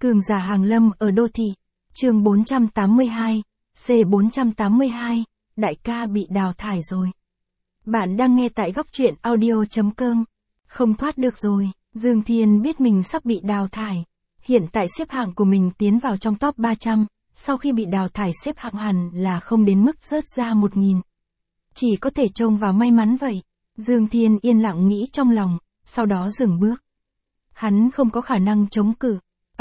Cường giả hàng lâm ở đô thị. Chương 482, C482, đại ca bị đào thải rồi. Bạn đang nghe tại góc truyện audio.com. Không thoát được rồi, Dương Thiên biết mình sắp bị đào thải. Hiện tại xếp hạng của mình tiến vào trong top 300, sau khi bị đào thải xếp hạng hẳn là không đến mức rớt ra 1000. Chỉ có thể trông vào may mắn vậy. Dương Thiên yên lặng nghĩ trong lòng, sau đó dừng bước. Hắn không có khả năng chống cự.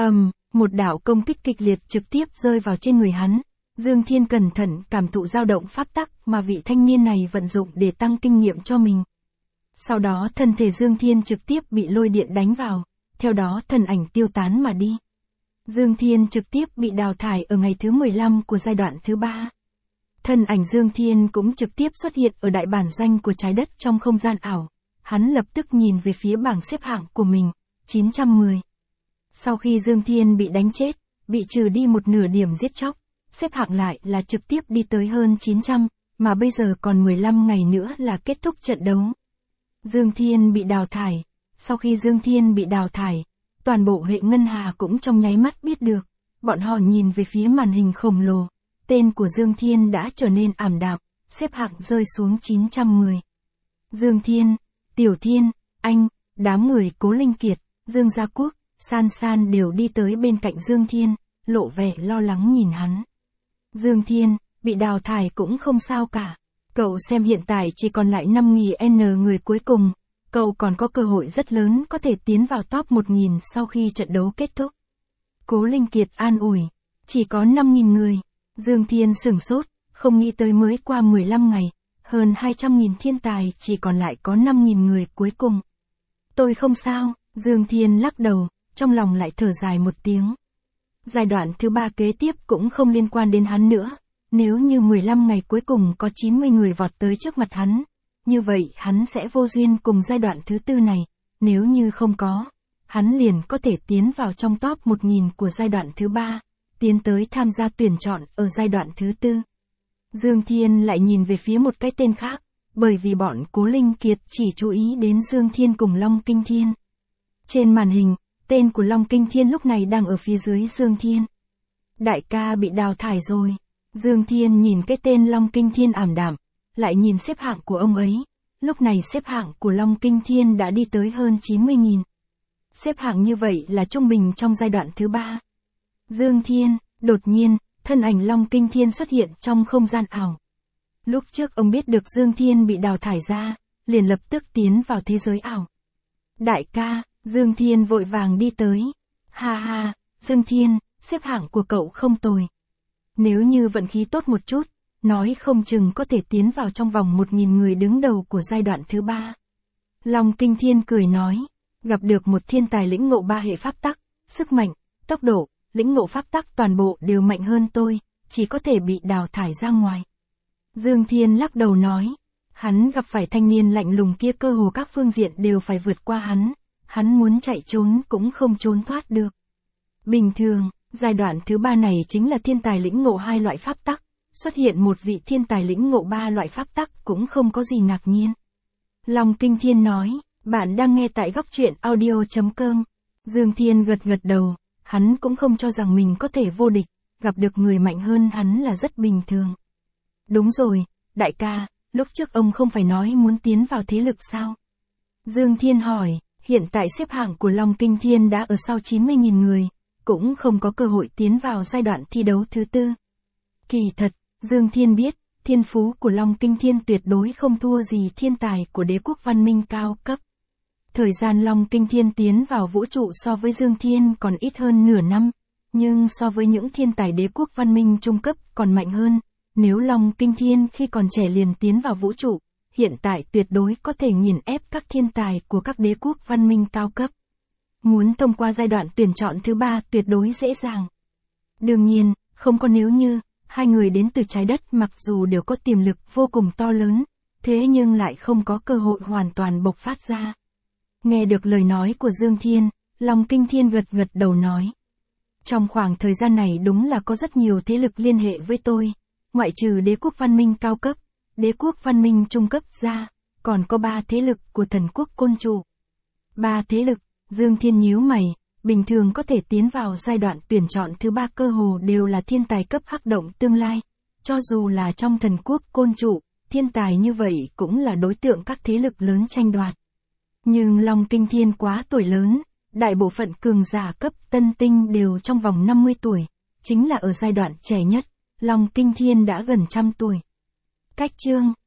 Một đạo công kích kịch liệt trực tiếp rơi vào trên người hắn. Dương Thiên cẩn thận cảm thụ dao động pháp tắc mà vị thanh niên này vận dụng để tăng kinh nghiệm cho mình. Sau đó thân thể Dương Thiên trực tiếp bị lôi điện đánh vào, theo đó thần ảnh tiêu tán mà đi. Dương Thiên trực tiếp bị đào thải ở ngày thứ 15 của giai đoạn thứ 3. Thân ảnh Dương Thiên cũng trực tiếp xuất hiện ở đại bản doanh của trái đất trong không gian ảo. Hắn lập tức nhìn về phía bảng xếp hạng của mình, 910. Sau khi Dương Thiên bị đánh chết, bị trừ đi một nửa điểm giết chóc, xếp hạng lại là trực tiếp đi tới hơn 900, mà bây giờ còn 15 ngày nữa là kết thúc trận đấu. Dương Thiên bị đào thải. Sau khi Dương Thiên bị đào thải, toàn bộ hệ ngân hà cũng trong nháy mắt biết được. Bọn họ nhìn về phía màn hình khổng lồ. Tên của Dương Thiên đã trở nên ảm đạm, xếp hạng rơi xuống 910. Dương Thiên, Tiểu Thiên, anh, đám người Cố Linh Kiệt, Dương Gia Quốc, San San đều đi tới bên cạnh Dương Thiên, lộ vẻ lo lắng nhìn hắn. Dương Thiên, bị đào thải cũng không sao cả. Cậu xem hiện tại chỉ còn lại 5.000 người cuối cùng. Cậu còn có cơ hội rất lớn có thể tiến vào top 1000 sau khi trận đấu kết thúc. Cố Linh Kiệt an ủi. Chỉ có 5.000 người. Dương Thiên sửng sốt, không nghĩ tới mới qua 15 ngày. Hơn 200.000 thiên tài chỉ còn lại có 5.000 người cuối cùng. Tôi không sao, Dương Thiên lắc đầu, trong lòng lại thở dài một tiếng. Giai đoạn thứ 3 kế tiếp cũng không liên quan đến hắn nữa. Nếu như 15 ngày cuối cùng có 90 người vọt tới trước mặt hắn, như vậy hắn sẽ vô duyên cùng giai đoạn thứ 4 này. Nếu như không có, hắn liền có thể tiến vào trong top 1000 của giai đoạn thứ 3, tiến tới tham gia tuyển chọn ở giai đoạn thứ 4. Dương Thiên lại nhìn về phía một cái tên khác, bởi vì bọn Cố Linh Kiệt chỉ chú ý đến Dương Thiên cùng Long Kinh Thiên. Trên màn hình, tên của Long Kinh Thiên lúc này đang ở phía dưới Dương Thiên. Đại ca bị đào thải rồi. Dương Thiên nhìn cái tên Long Kinh Thiên ảm đạm, lại nhìn xếp hạng của ông ấy. Lúc này xếp hạng của Long Kinh Thiên đã đi tới hơn 90.000. Xếp hạng như vậy là trung bình trong giai đoạn thứ 3. Dương Thiên, đột nhiên, thân ảnh Long Kinh Thiên xuất hiện trong không gian ảo. Lúc trước ông biết được Dương Thiên bị đào thải ra, liền lập tức tiến vào thế giới ảo. Đại ca, Dương Thiên vội vàng đi tới. Ha ha, Dương Thiên, xếp hạng của cậu không tồi. Nếu như vận khí tốt một chút, nói không chừng có thể tiến vào trong vòng 1000 người đứng đầu của giai đoạn thứ 3. Long Kinh Thiên cười nói, gặp được một thiên tài lĩnh ngộ 3 hệ pháp tắc, sức mạnh, tốc độ, lĩnh ngộ pháp tắc toàn bộ đều mạnh hơn tôi, chỉ có thể bị đào thải ra ngoài. Dương Thiên lắc đầu nói, hắn gặp phải thanh niên lạnh lùng kia cơ hồ các phương diện đều phải vượt qua hắn muốn chạy trốn cũng không trốn thoát được. Bình thường, giai đoạn thứ 3 này chính là thiên tài lĩnh ngộ 2 loại pháp tắc, xuất hiện một vị thiên tài lĩnh ngộ 3 loại pháp tắc cũng không có gì ngạc nhiên. Long Kinh Thiên nói, bạn đang nghe tại góc truyện audio.com. Dương Thiên gật gật đầu, hắn cũng không cho rằng mình có thể vô địch, gặp được người mạnh hơn hắn là rất bình thường. Đúng rồi, đại ca, lúc trước ông không phải nói muốn tiến vào thế lực sao? Dương Thiên hỏi, hiện tại xếp hạng của Long Kinh Thiên đã ở sau 90.000 người, cũng không có cơ hội tiến vào giai đoạn thi đấu thứ 4. Kỳ thật, Dương Thiên biết, thiên phú của Long Kinh Thiên tuyệt đối không thua gì thiên tài của đế quốc văn minh cao cấp. Thời gian Long Kinh Thiên tiến vào vũ trụ so với Dương Thiên còn ít hơn nửa năm, nhưng so với những thiên tài đế quốc văn minh trung cấp còn mạnh hơn. Nếu Long Kinh Thiên khi còn trẻ liền tiến vào vũ trụ, hiện tại tuyệt đối có thể nghiền ép các thiên tài của các đế quốc văn minh cao cấp. Muốn thông qua giai đoạn tuyển chọn thứ 3 tuyệt đối dễ dàng. Đương nhiên, không có nếu như, hai người đến từ trái đất mặc dù đều có tiềm lực vô cùng to lớn, thế nhưng lại không có cơ hội hoàn toàn bộc phát ra. Nghe được lời nói của Dương Thiên, Long Kinh Thiên gật gật đầu nói. Trong khoảng thời gian này đúng là có rất nhiều thế lực liên hệ với tôi, ngoại trừ đế quốc văn minh cao cấp, đế quốc văn minh trung cấp ra, còn có 3 thế lực của thần quốc Côn Trụ. 3 thế lực, Dương Thiên nhíu mày, bình thường có thể tiến vào giai đoạn tuyển chọn thứ 3 cơ hồ đều là thiên tài cấp hắc động tương lai. Cho dù là trong thần quốc côn trụ, thiên tài như vậy cũng là đối tượng các thế lực lớn tranh đoạt. Nhưng Long Kinh Thiên quá tuổi lớn, đại bộ phận cường giả cấp tân tinh đều trong vòng 50 tuổi, chính là ở giai đoạn trẻ nhất, Long Kinh Thiên đã gần 100 tuổi. Cách chương